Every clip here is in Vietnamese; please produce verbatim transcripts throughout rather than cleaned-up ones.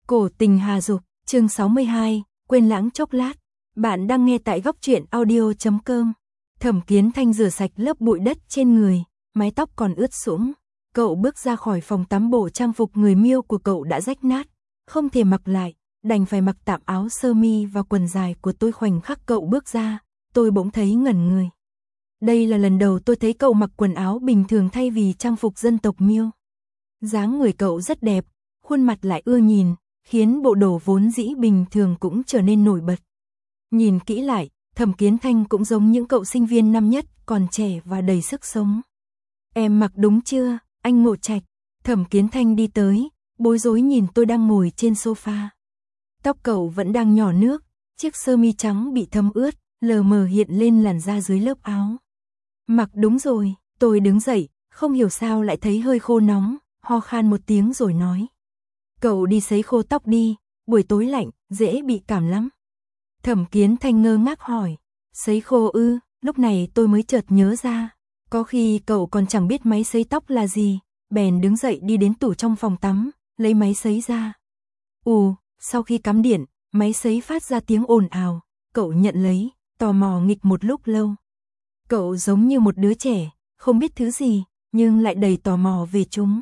Cổ tình hà dục, chương sáu mươi hai, quên lãng chốc lát. Bạn đang nghe tại góc truyện audio chấm com. Thẩm Kiến Thanh rửa sạch lớp bụi đất trên người, mái tóc còn ướt sũng. Cậu bước ra khỏi phòng tắm, bộ trang phục người miêu của cậu đã rách nát, không thể mặc lại, đành phải mặc tạm áo sơ mi và quần dài của tôi. Khoảnh khắc cậu bước ra, tôi bỗng thấy ngẩn người. Đây là lần đầu tôi thấy cậu mặc quần áo bình thường thay vì trang phục dân tộc miêu. Dáng người cậu rất đẹp, khuôn mặt lại ưa nhìn, khiến bộ đồ vốn dĩ bình thường cũng trở nên nổi bật. Nhìn kỹ lại, Thẩm Kiến Thanh cũng giống những cậu sinh viên năm nhất, còn trẻ và đầy sức sống. Em mặc đúng chưa, anh Ngộ Trạch? Thẩm Kiến Thanh đi tới, bối rối nhìn tôi đang ngồi trên sofa. Tóc cậu vẫn đang nhỏ nước, chiếc sơ mi trắng bị thấm ướt, lờ mờ hiện lên làn da dưới lớp áo. Mặc đúng rồi, tôi đứng dậy, không hiểu sao lại thấy hơi khô nóng, ho khan một tiếng rồi nói. Cậu đi sấy khô tóc đi, buổi tối lạnh, dễ bị cảm lắm. Thẩm Kiến Thanh ngơ ngác hỏi, sấy khô ư? Lúc này tôi mới chợt nhớ ra, có khi cậu còn chẳng biết máy sấy tóc là gì, bèn đứng dậy đi đến tủ trong phòng tắm, lấy máy sấy ra. Ù, sau khi cắm điện, máy sấy phát ra tiếng ồn ào, cậu nhận lấy, tò mò nghịch một lúc lâu. Cậu giống như một đứa trẻ, không biết thứ gì, nhưng lại đầy tò mò về chúng.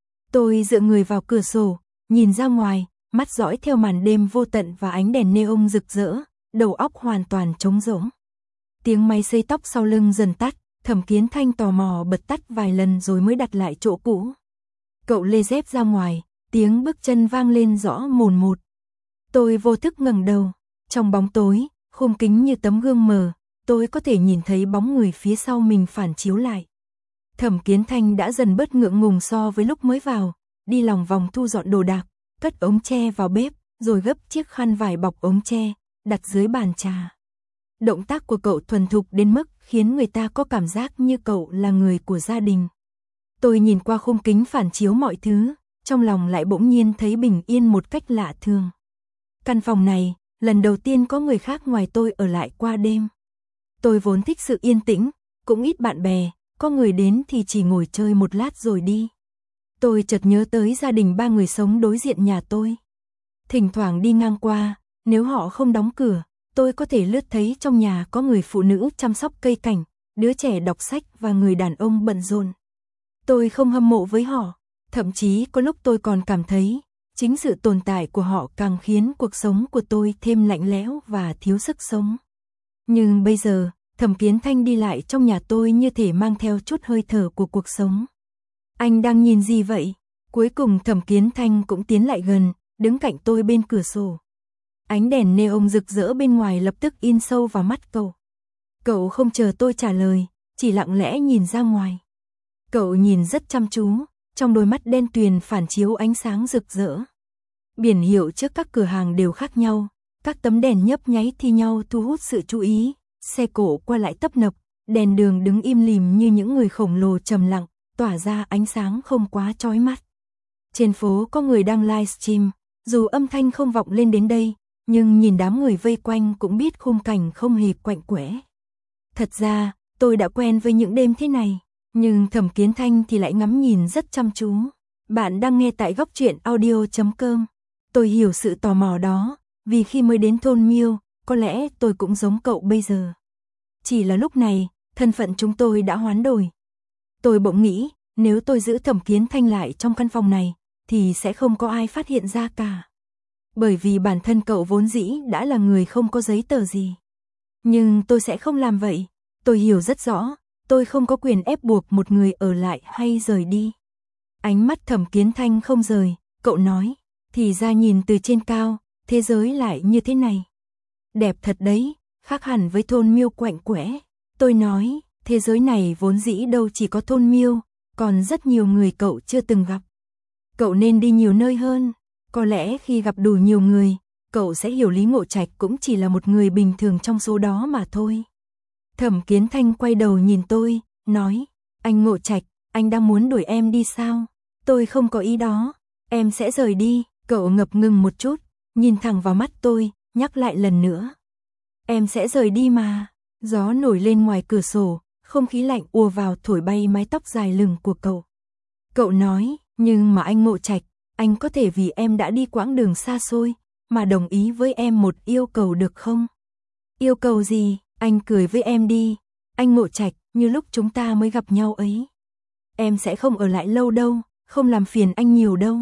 Tôi dựa người vào cửa sổ, nhìn ra ngoài, mắt dõi theo màn đêm vô tận và ánh đèn neon rực rỡ, đầu óc hoàn toàn trống rỗng. Tiếng máy sấy tóc sau lưng dần tắt, Thẩm Kiến Thanh tò mò bật tắt vài lần rồi mới đặt lại chỗ cũ. Cậu lê dép ra ngoài, tiếng bước chân vang lên rõ mồn một. Tôi vô thức ngẩng đầu, trong bóng tối, khung kính như tấm gương mờ, tôi có thể nhìn thấy bóng người phía sau mình phản chiếu lại. Thẩm Kiến Thanh đã dần bớt ngượng ngùng so với lúc mới vào, đi lòng vòng thu dọn đồ đạc, cất ống tre vào bếp, rồi gấp chiếc khăn vải bọc ống tre, đặt dưới bàn trà. Động tác của cậu thuần thục đến mức khiến người ta có cảm giác như cậu là người của gia đình. Tôi nhìn qua khung kính phản chiếu mọi thứ, trong lòng lại bỗng nhiên thấy bình yên một cách lạ thường. Căn phòng này, lần đầu tiên có người khác ngoài tôi ở lại qua đêm. Tôi vốn thích sự yên tĩnh, cũng ít bạn bè, có người đến thì chỉ ngồi chơi một lát rồi đi. Tôi chợt nhớ tới gia đình ba người sống đối diện nhà tôi. Thỉnh thoảng đi ngang qua, nếu họ không đóng cửa, tôi có thể lướt thấy trong nhà có người phụ nữ chăm sóc cây cảnh, đứa trẻ đọc sách và người đàn ông bận rộn. Tôi không hâm mộ với họ, thậm chí có lúc tôi còn cảm thấy, chính sự tồn tại của họ càng khiến cuộc sống của tôi thêm lạnh lẽo và thiếu sức sống. Nhưng bây giờ, Thẩm Kiến Thanh đi lại trong nhà tôi như thể mang theo chút hơi thở của cuộc sống. Anh đang nhìn gì vậy? Cuối cùng Thẩm Kiến Thanh cũng tiến lại gần, đứng cạnh tôi bên cửa sổ. Ánh đèn neon rực rỡ bên ngoài lập tức in sâu vào mắt cậu. Cậu không chờ tôi trả lời, chỉ lặng lẽ nhìn ra ngoài. Cậu nhìn rất chăm chú, trong đôi mắt đen tuyền phản chiếu ánh sáng rực rỡ. Biển hiệu trước các cửa hàng đều khác nhau, các tấm đèn nhấp nháy thi nhau thu hút sự chú ý, xe cộ qua lại tấp nập, đèn đường đứng im lìm như những người khổng lồ trầm lặng, tỏa ra ánh sáng không quá chói mắt. Trên phố có người đang livestream, dù âm thanh không vọng lên đến đây, nhưng nhìn đám người vây quanh cũng biết khung cảnh không hề quạnh quẽ. Thật ra, tôi đã quen với những đêm thế này, nhưng Thẩm Kiến Thanh thì lại ngắm nhìn rất chăm chú. Bạn đang nghe tại góc truyện audio chấm com. Tôi hiểu sự tò mò đó, vì khi mới đến thôn Miêu, có lẽ tôi cũng giống cậu bây giờ. Chỉ là lúc này, thân phận chúng tôi đã hoán đổi. Tôi bỗng nghĩ, nếu tôi giữ Thẩm Kiến Thanh lại trong căn phòng này, thì sẽ không có ai phát hiện ra cả. Bởi vì bản thân cậu vốn dĩ đã là người không có giấy tờ gì. Nhưng tôi sẽ không làm vậy. Tôi hiểu rất rõ, tôi không có quyền ép buộc một người ở lại hay rời đi. Ánh mắt Thẩm Kiến Thanh không rời, cậu nói, thì ra nhìn từ trên cao, thế giới lại như thế này. Đẹp thật đấy, khác hẳn với thôn Miêu quạnh quẽ. Tôi nói, thế giới này vốn dĩ đâu chỉ có thôn Miêu, còn rất nhiều người cậu chưa từng gặp. Cậu nên đi nhiều nơi hơn, có lẽ khi gặp đủ nhiều người, cậu sẽ hiểu Lý Ngộ Trạch cũng chỉ là một người bình thường trong số đó mà thôi. Thẩm Kiến Thanh quay đầu nhìn tôi, nói, anh Ngộ Trạch, anh đang muốn đuổi em đi sao? Tôi không có ý đó, em sẽ rời đi. Cậu ngập ngừng một chút, nhìn thẳng vào mắt tôi, nhắc lại lần nữa. Em sẽ rời đi mà. Gió nổi lên ngoài cửa sổ, không khí lạnh ùa vào thổi bay mái tóc dài lừng của cậu. Cậu nói, nhưng mà anh Ngộ Trạch, anh có thể vì em đã đi quãng đường xa xôi, mà đồng ý với em một yêu cầu được không? Yêu cầu gì? Anh cười với em đi. Anh Ngộ Trạch, như lúc chúng ta mới gặp nhau ấy. Em sẽ không ở lại lâu đâu, không làm phiền anh nhiều đâu.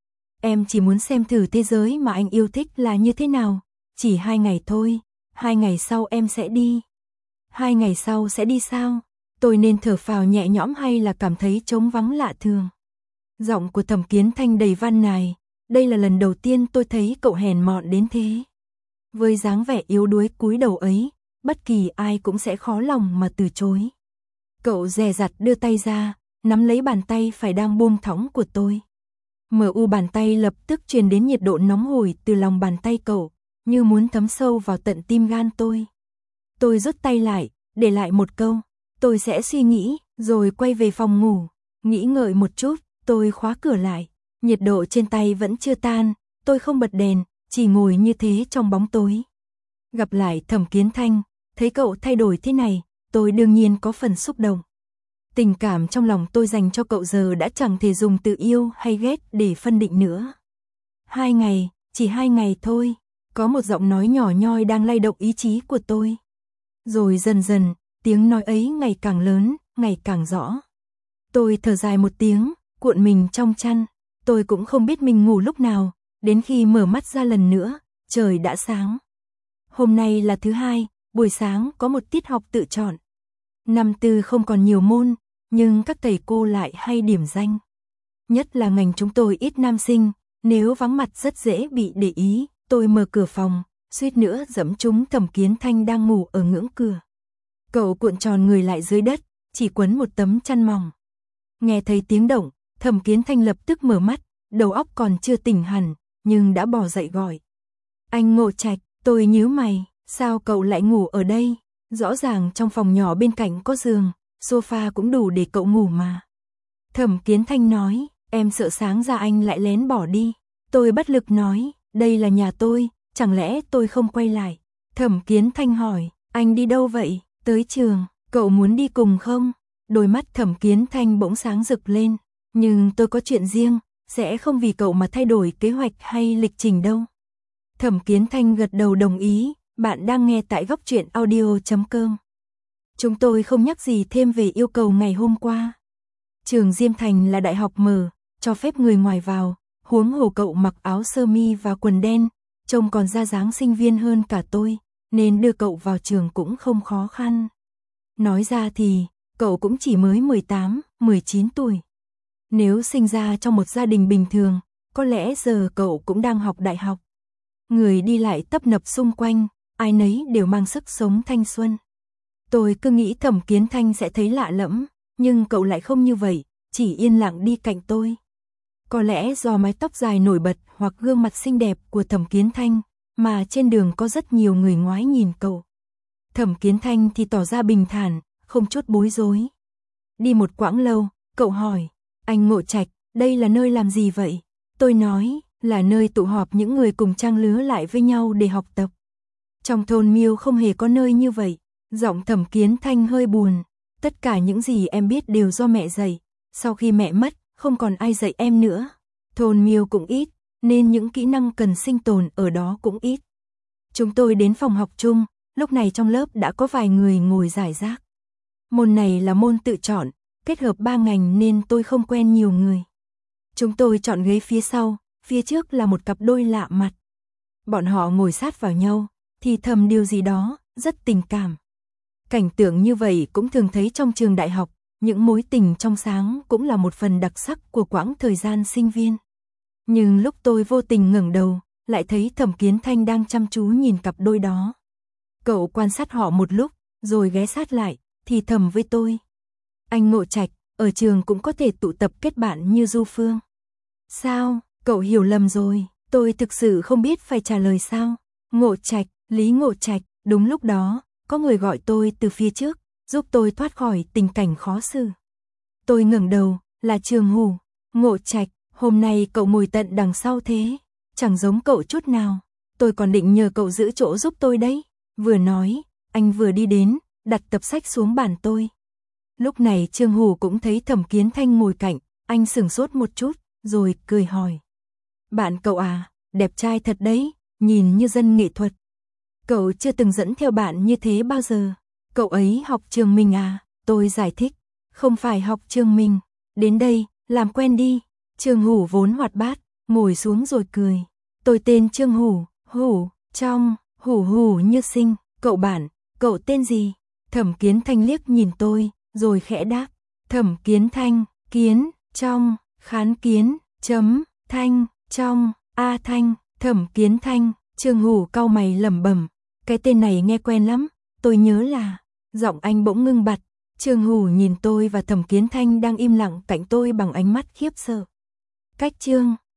Em chỉ muốn xem thử thế giới mà anh yêu thích là như thế nào. Chỉ hai ngày thôi, hai ngày sau em sẽ đi. Hai ngày sau sẽ đi sao? Tôi nên thở phào nhẹ nhõm hay là cảm thấy trống vắng lạ thường? Giọng của Thẩm Kiến Thanh đầy van nài. Đây là lần đầu tiên tôi thấy cậu hèn mọn đến thế. Với dáng vẻ yếu đuối cúi đầu ấy, bất kỳ ai cũng sẽ khó lòng mà từ chối. Cậu dè dặt đưa tay ra, nắm lấy bàn tay phải đang buông thõng của tôi. Mờ u bàn tay lập tức truyền đến nhiệt độ nóng hổi từ lòng bàn tay cậu, như muốn thấm sâu vào tận tim gan tôi. Tôi rút tay lại, để lại một câu, tôi sẽ suy nghĩ, rồi quay về phòng ngủ. Nghĩ ngợi một chút, tôi khóa cửa lại. Nhiệt độ trên tay vẫn chưa tan, tôi không bật đèn, chỉ ngồi như thế trong bóng tối. Gặp lại Thẩm Kiến Thanh, thấy cậu thay đổi thế này, tôi đương nhiên có phần xúc động. Tình cảm trong lòng tôi dành cho cậu giờ đã chẳng thể dùng từ yêu hay ghét để phân định nữa. Hai ngày, chỉ hai ngày thôi, có một giọng nói nhỏ nhoi đang lay động ý chí của tôi. Rồi dần dần, tiếng nói ấy ngày càng lớn, ngày càng rõ. Tôi thở dài một tiếng, cuộn mình trong chăn. Tôi cũng không biết mình ngủ lúc nào, đến khi mở mắt ra lần nữa, trời đã sáng. Hôm nay là thứ hai, buổi sáng có một tiết học tự chọn. Năm tư không còn nhiều môn, nhưng các thầy cô lại hay điểm danh. Nhất là ngành chúng tôi ít nam sinh, nếu vắng mặt rất dễ bị để ý. Tôi mở cửa phòng, suýt nữa giẫm trúng Thẩm Kiến Thanh đang ngủ ở ngưỡng cửa. Cậu cuộn tròn người lại dưới đất, chỉ quấn một tấm chăn mỏng. Nghe thấy tiếng động, Thẩm Kiến Thanh lập tức mở mắt, đầu óc còn chưa tỉnh hẳn, nhưng đã bò dậy gọi. Anh Ngộ Trạch, tôi nhíu mày, sao cậu lại ngủ ở đây? Rõ ràng trong phòng nhỏ bên cạnh có giường, sofa cũng đủ để cậu ngủ mà. Thẩm Kiến Thanh nói, em sợ sáng ra anh lại lén bỏ đi. Tôi bất lực nói, đây là nhà tôi, chẳng lẽ tôi không quay lại? Thẩm Kiến Thanh hỏi, anh đi đâu vậy? Tới trường, cậu muốn đi cùng không? Đôi mắt Thẩm Kiến Thanh bỗng sáng rực lên, nhưng tôi có chuyện riêng, sẽ không vì cậu mà thay đổi kế hoạch hay lịch trình đâu. Thẩm Kiến Thanh gật đầu đồng ý, bạn đang nghe tại góc truyện audio chấm com. Chúng tôi không nhắc gì thêm về yêu cầu ngày hôm qua. Trường Diêm Thành là đại học mở, cho phép người ngoài vào, huống hồ cậu mặc áo sơ mi và quần đen, trông còn ra dáng sinh viên hơn cả tôi, nên đưa cậu vào trường cũng không khó khăn. Nói ra thì, cậu cũng chỉ mới mười tám, mười chín tuổi. Nếu sinh ra trong một gia đình bình thường, có lẽ giờ cậu cũng đang học đại học. Người đi lại tấp nập xung quanh, ai nấy đều mang sức sống thanh xuân. Tôi cứ nghĩ Thẩm Kiến Thanh sẽ thấy lạ lẫm, nhưng cậu lại không như vậy, chỉ yên lặng đi cạnh tôi. Có lẽ do mái tóc dài nổi bật hoặc gương mặt xinh đẹp của Thẩm Kiến Thanh, mà trên đường có rất nhiều người ngoái nhìn cậu. Thẩm Kiến Thanh thì tỏ ra bình thản, không chút bối rối. Đi một quãng lâu, cậu hỏi, anh Ngộ Trạch, đây là nơi làm gì vậy? Tôi nói, là nơi tụ họp những người cùng trang lứa lại với nhau để học tập. Trong thôn Miêu không hề có nơi như vậy. Giọng Thẩm Kiến Thanh hơi buồn. Tất cả những gì em biết đều do mẹ dạy. Sau khi mẹ mất, không còn ai dạy em nữa. Thôn Miêu cũng ít, nên những kỹ năng cần sinh tồn ở đó cũng ít. Chúng tôi đến phòng học chung, lúc này trong lớp đã có vài người ngồi rải rác. Môn này là môn tự chọn, kết hợp ba ngành nên tôi không quen nhiều người. Chúng tôi chọn ghế phía sau, phía trước là một cặp đôi lạ mặt. Bọn họ ngồi sát vào nhau, thì thầm điều gì đó, rất tình cảm. Cảnh tượng như vậy cũng thường thấy trong trường đại học, những mối tình trong sáng cũng là một phần đặc sắc của quãng thời gian sinh viên. Nhưng lúc tôi vô tình ngẩng đầu, lại thấy Thẩm Kiến Thanh đang chăm chú nhìn cặp đôi đó. Cậu quan sát họ một lúc, rồi ghé sát lại, thì thầm với tôi. Anh Ngộ Trạch, ở trường cũng có thể tụ tập kết bạn như Du Phương. Sao, cậu hiểu lầm rồi, tôi thực sự không biết phải trả lời sao. Ngộ Trạch, Lý Ngộ Trạch, đúng lúc đó, có người gọi tôi từ phía trước, giúp tôi thoát khỏi tình cảnh khó xử. Tôi ngẩng đầu, là Trường Hủ. Ngộ Trạch, hôm nay cậu ngồi tận đằng sau thế, chẳng giống cậu chút nào. Tôi còn định nhờ cậu giữ chỗ giúp tôi đấy. Vừa nói, anh vừa đi đến, đặt tập sách xuống bàn tôi. Lúc này Trương Hủ cũng thấy Thẩm Kiến Thanh ngồi cạnh, anh sửng sốt một chút, rồi cười hỏi. Bạn cậu à, đẹp trai thật đấy, nhìn như dân nghệ thuật. Cậu chưa từng dẫn theo bạn như thế bao giờ. Cậu ấy học trường mình à? Tôi giải thích. Không phải học trường mình. Đến đây, làm quen đi. Trương Hủ vốn hoạt bát, ngồi xuống rồi cười. Tôi tên Trương Hủ, Hủ, trong, Hủ Hủ như sinh. Cậu bạn, cậu tên gì? Thẩm Kiến Thanh liếc nhìn tôi, rồi khẽ đáp. Thẩm Kiến Thanh, Kiến, trong, Khán Kiến, chấm, Thanh, trong, A Thanh, Thẩm Kiến Thanh. Trương Hủ cau mày lẩm bẩm. Cái tên này nghe quen lắm, tôi nhớ là... Giọng anh bỗng ngưng bặt. Trương Hủ nhìn tôi và Thẩm Kiến Thanh đang im lặng cạnh tôi bằng ánh mắt khiếp sợ. Cách Trương